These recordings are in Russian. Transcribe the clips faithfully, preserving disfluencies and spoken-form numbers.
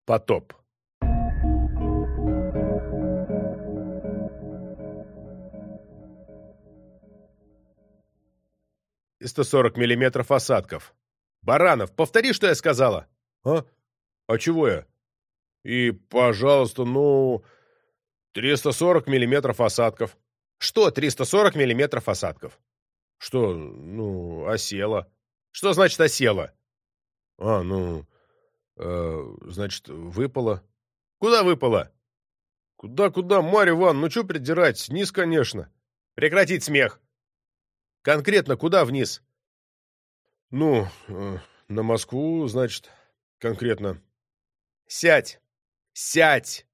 Потоп. сто сорок миллиметров осадков. Баранов, повтори, что я сказала. А? А чего я? И, пожалуйста, ну, триста сорок миллиметров осадков. Что триста сорок миллиметров осадков? Что, ну, осело. Что значит осело? А, ну, э, значит, выпало. Куда выпало? Куда-куда, Марья Ивановна, ну что придирать? Вниз, конечно. Прекратить смех. Конкретно куда вниз? Ну, э, на Москву, значит, конкретно. Сядь! Сядь!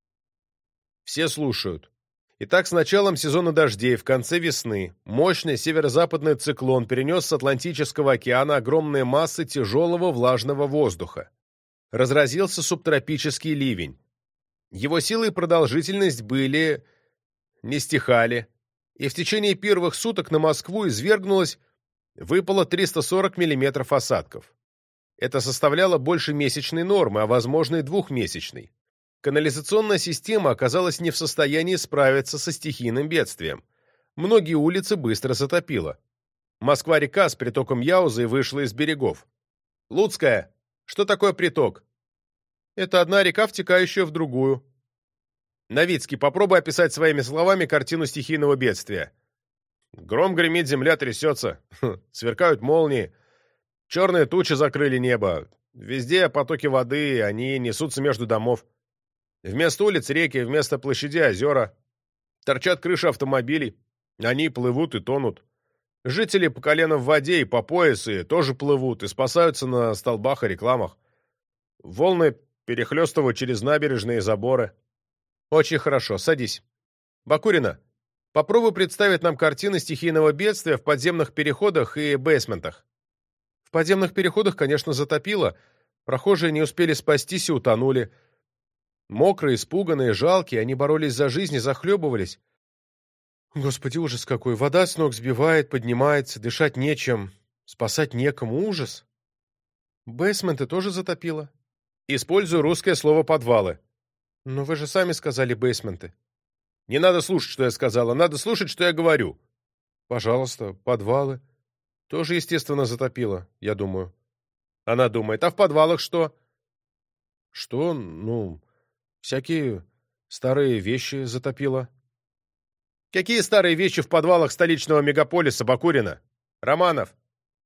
Все слушают. Итак, с началом сезона дождей в конце весны мощный северо-западный циклон перенес с Атлантического океана огромные массы тяжелого влажного воздуха. Разразился субтропический ливень. Его сила и продолжительность были... не стихали, и в течение первых суток на Москву извергнулось, выпало триста сорок миллиметров осадков. Это составляло больше месячной нормы, а возможно и двухмесячной. Канализационная система оказалась не в состоянии справиться со стихийным бедствием. Многие улицы быстро затопило. Москва-река с притоком Яузы вышла из берегов. Луцкая. Что такое приток? Это одна река, втекающая в другую. Новицкий, попробуй описать своими словами картину стихийного бедствия. Гром гремит, земля трясется. Сверкают молнии. Черные тучи закрыли небо. Везде потоки воды, они несутся между домов. Вместо улиц реки, вместо площадей озера. Торчат крыши автомобилей. Они плывут и тонут. Жители по колено в воде и по пояс и тоже плывут и спасаются на столбах и рекламах. Волны перехлестывают через набережные и заборы. Очень хорошо, садись. Бакурина, попробуй представить нам картины стихийного бедствия в подземных переходах и бейсментах. В подземных переходах, конечно, затопило. Прохожие не успели спастись и утонули. Мокрые, испуганные, жалкие, они боролись за жизнь и захлебывались. Господи, ужас какой! Вода с ног сбивает, поднимается, дышать нечем, спасать некому. Ужас! Бейсменты тоже затопило. Использую русское слово «подвалы». Но вы же сами сказали «бейсменты». Не надо слушать, что я сказала, надо слушать, что я говорю. Пожалуйста, подвалы. Тоже, естественно, затопило, я думаю. Она думает, а в подвалах что? Что? Ну, всякие старые вещи затопило. Какие старые вещи в подвалах столичного мегаполиса, Бакурина? Романов?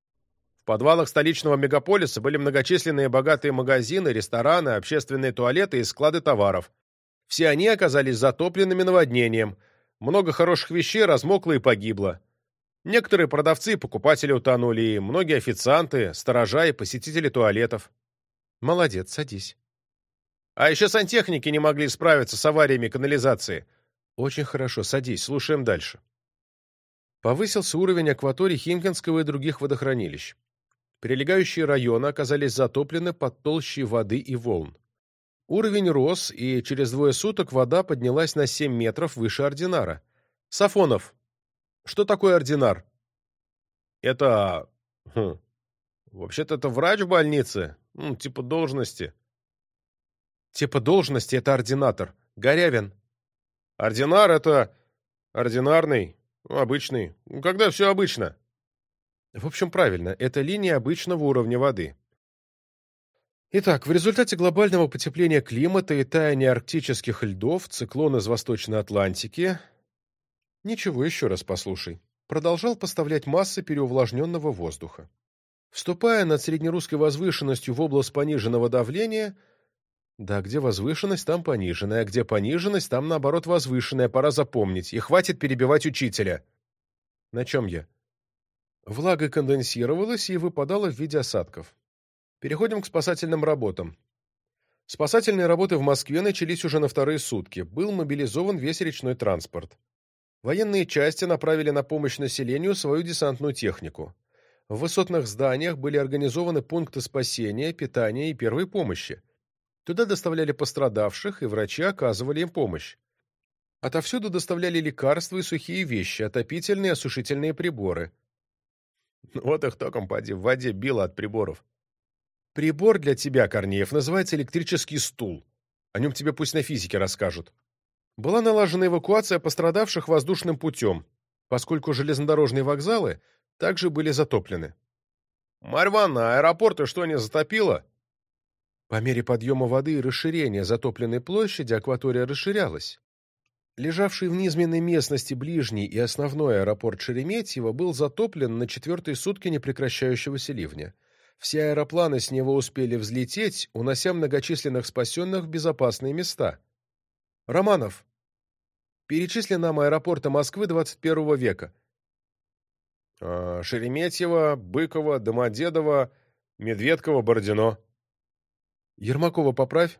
В подвалах столичного мегаполиса были многочисленные богатые магазины, рестораны, общественные туалеты и склады товаров. Все они оказались затопленными наводнением. Много хороших вещей размокло и погибло. Некоторые продавцы и покупатели утонули, и многие официанты, сторожа и посетители туалетов. Молодец, садись. А еще сантехники не могли справиться с авариями канализации. Очень хорошо, садись, слушаем дальше. Повысился уровень акваторий Химкинского и других водохранилищ. Прилегающие районы оказались затоплены под толщей воды и волн. Уровень рос, и через двое суток вода поднялась на семь метров выше ординара. Сафонов, что такое ординар? Это... Хм, вообще-то это врач в больнице, ну, типа должности. Типа должности — это ординатор. Горявин. Ординар — это ординарный, ну, обычный. Когда все обычно. В общем, правильно, это линия обычного уровня воды. Итак, в результате глобального потепления климата и таяния арктических льдов, циклон из Восточной Атлантики... Ничего, еще раз послушай. Продолжал поставлять массы переувлажненного воздуха. Вступая над среднерусской возвышенностью в область пониженного давления... Да, где возвышенность, там пониженная, а где пониженность, там, наоборот, возвышенная, пора запомнить, и хватит перебивать учителя. На чем я? Влага конденсировалась и выпадала в виде осадков. Переходим к спасательным работам. Спасательные работы в Москве начались уже на вторые сутки. Был мобилизован весь речной транспорт. Военные части направили на помощь населению свою десантную технику. В высотных зданиях были организованы пункты спасения, питания и первой помощи. Туда доставляли пострадавших, и врачи оказывали им помощь. Отовсюду доставляли лекарства и сухие вещи, отопительные и осушительные приборы. Вот их током поди в воде било от приборов. Прибор для тебя, Корнеев, называется электрический стул. О нем тебе пусть на физике расскажут. Была налажена эвакуация пострадавших воздушным путем, поскольку железнодорожные вокзалы также были затоплены. Марья Ивановна, аэропорты что, не затопило? По мере подъема воды и расширения затопленной площади акватория расширялась. Лежавший в низменной местности ближний и основной аэропорт Шереметьево был затоплен на четвертые сутки непрекращающегося ливня. Все аэропланы с него успели взлететь, унося многочисленных спасенных в безопасные места. Романов, перечисли нам аэропорты Москвы двадцать первого века. Шереметьево, Быково, Домодедово, Медведково, Бородино. Ермакова поправь.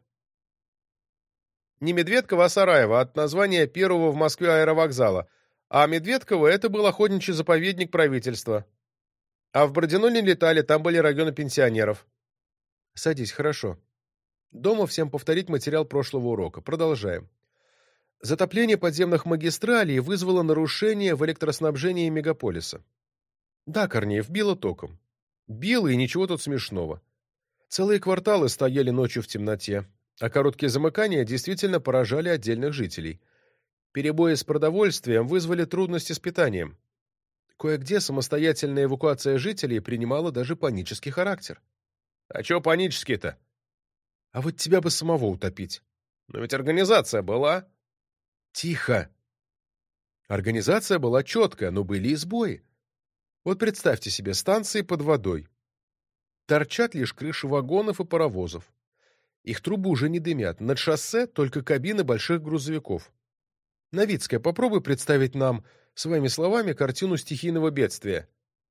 Не Медведково, а Сараево, от названия первого в Москве аэровокзала. А Медведково — это был охотничий заповедник правительства. А в Бородино не летали, там были районы пенсионеров. Садись, хорошо. Дома всем повторить материал прошлого урока. Продолжаем. Затопление подземных магистралей вызвало нарушение в электроснабжении мегаполиса. Да, Корнеев, било током. Било, и ничего тут смешного. Целые кварталы стояли ночью в темноте, а короткие замыкания действительно поражали отдельных жителей. Перебои с продовольствием вызвали трудности с питанием. Кое-где самостоятельная эвакуация жителей принимала даже панический характер. А чё панический-то? А вот тебя бы самого утопить. Но ведь организация была. Тихо. Организация была четкая, но были и сбои. Вот представьте себе станции под водой. Торчат лишь крыши вагонов и паровозов. Их трубы уже не дымят. Над шоссе только кабины больших грузовиков. Новицкая, попробуй представить нам, своими словами, картину стихийного бедствия.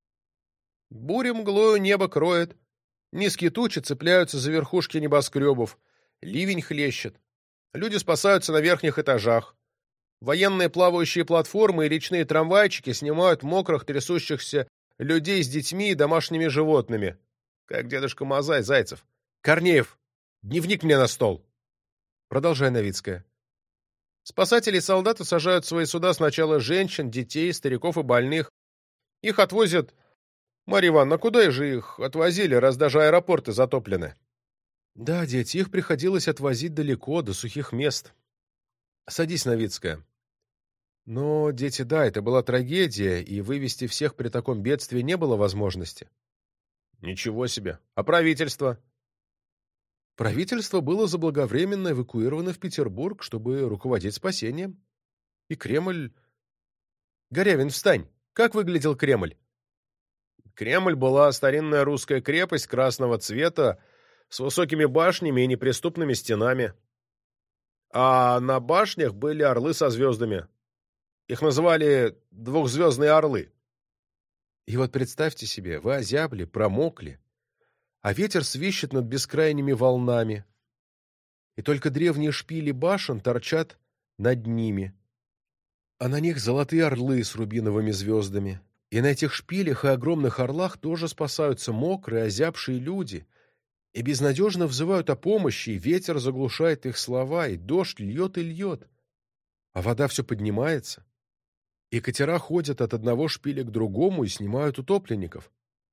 Буря мглою небо кроет. Низкие тучи цепляются за верхушки небоскребов. Ливень хлещет. Люди спасаются на верхних этажах. Военные плавающие платформы и речные трамвайчики снимают мокрых, трясущихся людей с детьми и домашними животными. Как дедушка Мазай, Зайцев. Корнеев, дневник мне на стол. Продолжай, Новицкая. Спасатели и солдаты сажают в свои суда сначала женщин, детей, стариков и больных. Их отвозят... Марья Ивановна, куда же их отвозили, раз даже аэропорты затоплены? Да, дети, их приходилось отвозить далеко, до сухих мест. Садись, Новицкая. Но, дети, да, это была трагедия, и вывести всех при таком бедствии не было возможности. Ничего себе. А правительство? Правительство было заблаговременно эвакуировано в Петербург, чтобы руководить спасением. И Кремль... Горявин, встань. Как выглядел Кремль? Кремль была старинная русская крепость красного цвета с высокими башнями и неприступными стенами. А на башнях были орлы со звездами. Их называли двухзвездные орлы. И вот представьте себе, вы озябли, промокли, а ветер свищет над бескрайними волнами, и только древние шпили башен торчат над ними, а на них золотые орлы с рубиновыми звездами, и на этих шпилях и огромных орлах тоже спасаются мокрые, озябшие люди, и безнадежно взывают о помощи, и ветер заглушает их слова, и дождь льет и льет, а вода все поднимается. И катера ходят от одного шпиля к другому и снимают утопленников.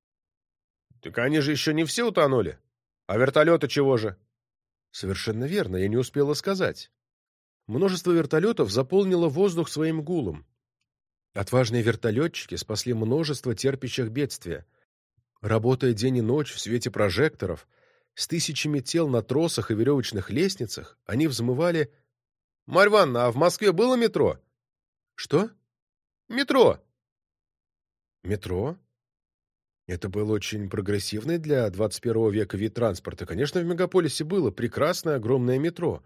Так они же еще не все утонули. А вертолеты чего же? Совершенно верно, я не успела сказать. Множество вертолетов заполнило воздух своим гулом. Отважные вертолетчики спасли множество терпящих бедствия. Работая день и ночь в свете прожекторов, с тысячами тел на тросах и веревочных лестницах, они взмывали... Марья Ивановна, а в Москве было метро? Что? Метро. Метро? Это был очень прогрессивный для двадцать первого века вид транспорта. Конечно, в мегаполисе было прекрасное огромное метро.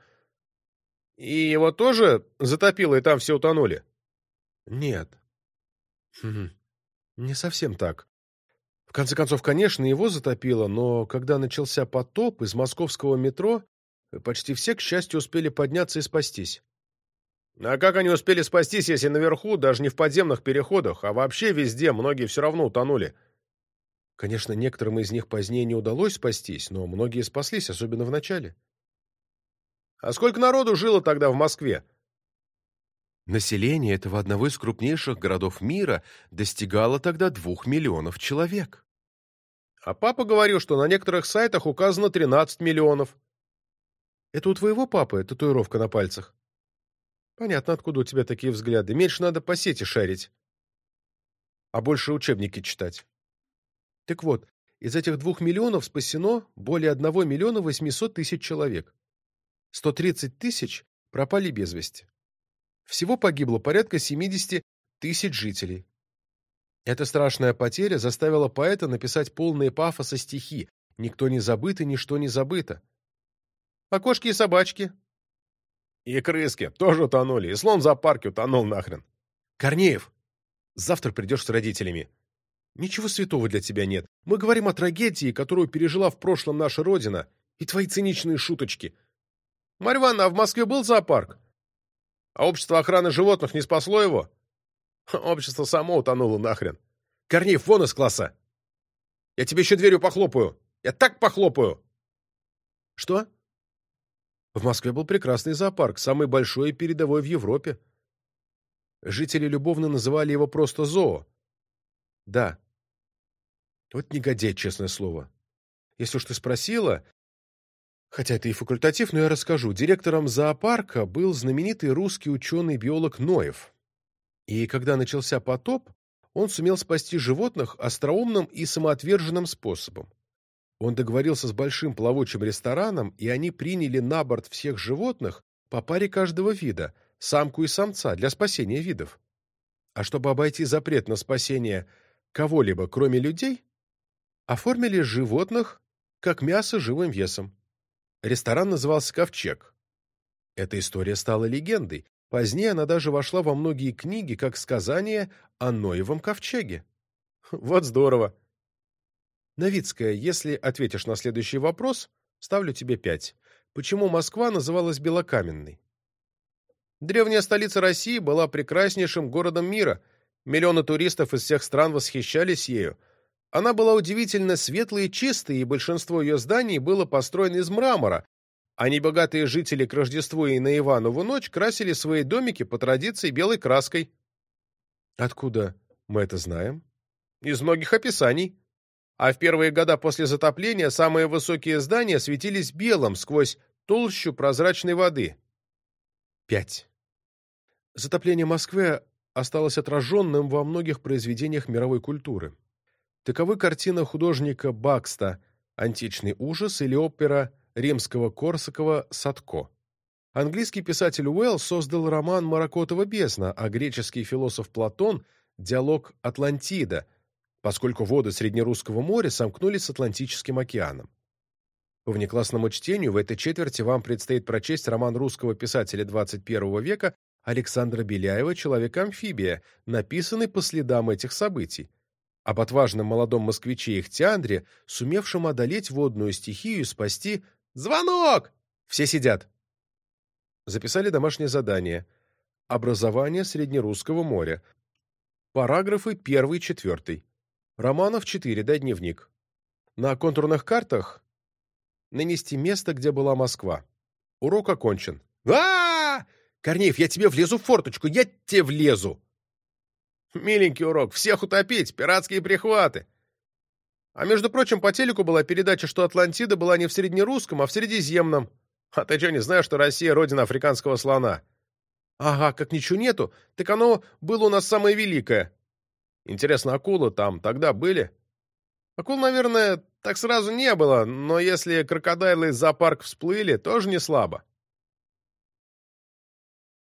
И его тоже затопило, и там все утонули? Нет. Хм, не совсем так. В конце концов, конечно, его затопило, но когда начался потоп, из московского метро почти все, к счастью, успели подняться и спастись. А как они успели спастись, если наверху, даже не в подземных переходах, а вообще везде, многие все равно утонули? Конечно, некоторым из них позднее не удалось спастись, но многие спаслись, особенно в начале. А сколько народу жило тогда в Москве? Население этого одного из крупнейших городов мира достигало тогда двух миллионов человек. А папа говорил, что на некоторых сайтах указано тринадцать миллионов. Это у твоего папы татуировка на пальцах? Понятно, откуда у тебя такие взгляды. Меньше надо по сети шарить, а больше учебники читать. Так вот, из этих двух миллионов спасено более одного миллиона восьмисот тысяч человек. сто тридцать тысяч пропали без вести. Всего погибло порядка семидесяти тысяч жителей. Эта страшная потеря заставила поэта написать полные пафоса стихи «Никто не забыт и ничто не забыто». А кошки и собачки? И крыски тоже утонули, и слон в зоопарке утонул нахрен. Корнеев, завтра придешь с родителями. Ничего святого для тебя нет. Мы говорим о трагедии, которую пережила в прошлом наша Родина, и твои циничные шуточки. Марья Ивановна, а в Москве был зоопарк? А общество охраны животных не спасло его? Общество само утонуло нахрен. Корнеев, вон из класса! Я тебе еще дверью похлопаю! Я так похлопаю! Что? В Москве был прекрасный зоопарк, самый большой и передовой в Европе. Жители любовно называли его просто зоо. Да. Вот негодяй, честное слово. Если уж ты спросила, хотя это и факультатив, но я расскажу. Директором зоопарка был знаменитый русский ученый-биолог Ноев. И когда начался потоп, он сумел спасти животных остроумным и самоотверженным способом. Он договорился с большим плавучим рестораном, и они приняли на борт всех животных по паре каждого вида, самку и самца, для спасения видов. А чтобы обойти запрет на спасение кого-либо, кроме людей, оформили животных как мясо живым весом. Ресторан назывался «Ковчег». Эта история стала легендой. Позднее она даже вошла во многие книги как сказание о Ноевом ковчеге. Вот здорово. Новицкая, если ответишь на следующий вопрос, ставлю тебе пять. Почему Москва называлась Белокаменной? Древняя столица России была прекраснейшим городом мира. Миллионы туристов из всех стран восхищались ею. Она была удивительно светлой и чистой, и большинство ее зданий было построено из мрамора, а небогатые жители к Рождеству и на Иванову ночь красили свои домики по традиции белой краской. Откуда мы это знаем? Из многих описаний. А в первые года после затопления самые высокие здания светились белым сквозь толщу прозрачной воды. Пять. Затопление Москвы осталось отраженным во многих произведениях мировой культуры. Таковы картина художника Бакста «Античный ужас» или опера римского-корсакова «Садко». Английский писатель Уэллс создал роман «Маракотова бездна», а греческий философ Платон – диалог «Атлантида», поскольку воды Среднерусского моря сомкнулись с Атлантическим океаном. По внеклассному чтению в этой четверти вам предстоит прочесть роман русского писателя двадцать первого века Александра Беляева «Человек-амфибия», написанный по следам этих событий, об отважном молодом москвиче Ихтиандре, сумевшем одолеть водную стихию и спасти... Звонок! Все сидят. Записали домашнее задание. Образование Среднерусского моря. Параграфы первый и четвертый. Романов четыре, дай дневник. На контурных картах нанести место, где была Москва. Урок окончен. а, -а, -а! Корнеев, я тебе влезу в форточку, я тебе влезу! Миленький урок, всех утопить, пиратские прихваты. А между прочим, по телеку была передача, что Атлантида была не в Среднерусском, а в Средиземном. А ты что, не знаешь, что Россия — родина африканского слона? Ага, как ничего нету, так оно было у нас самое великое. Интересно, акулы там тогда были? Акул, наверное, так сразу не было, но если крокодилы из зоопарка всплыли, тоже не слабо.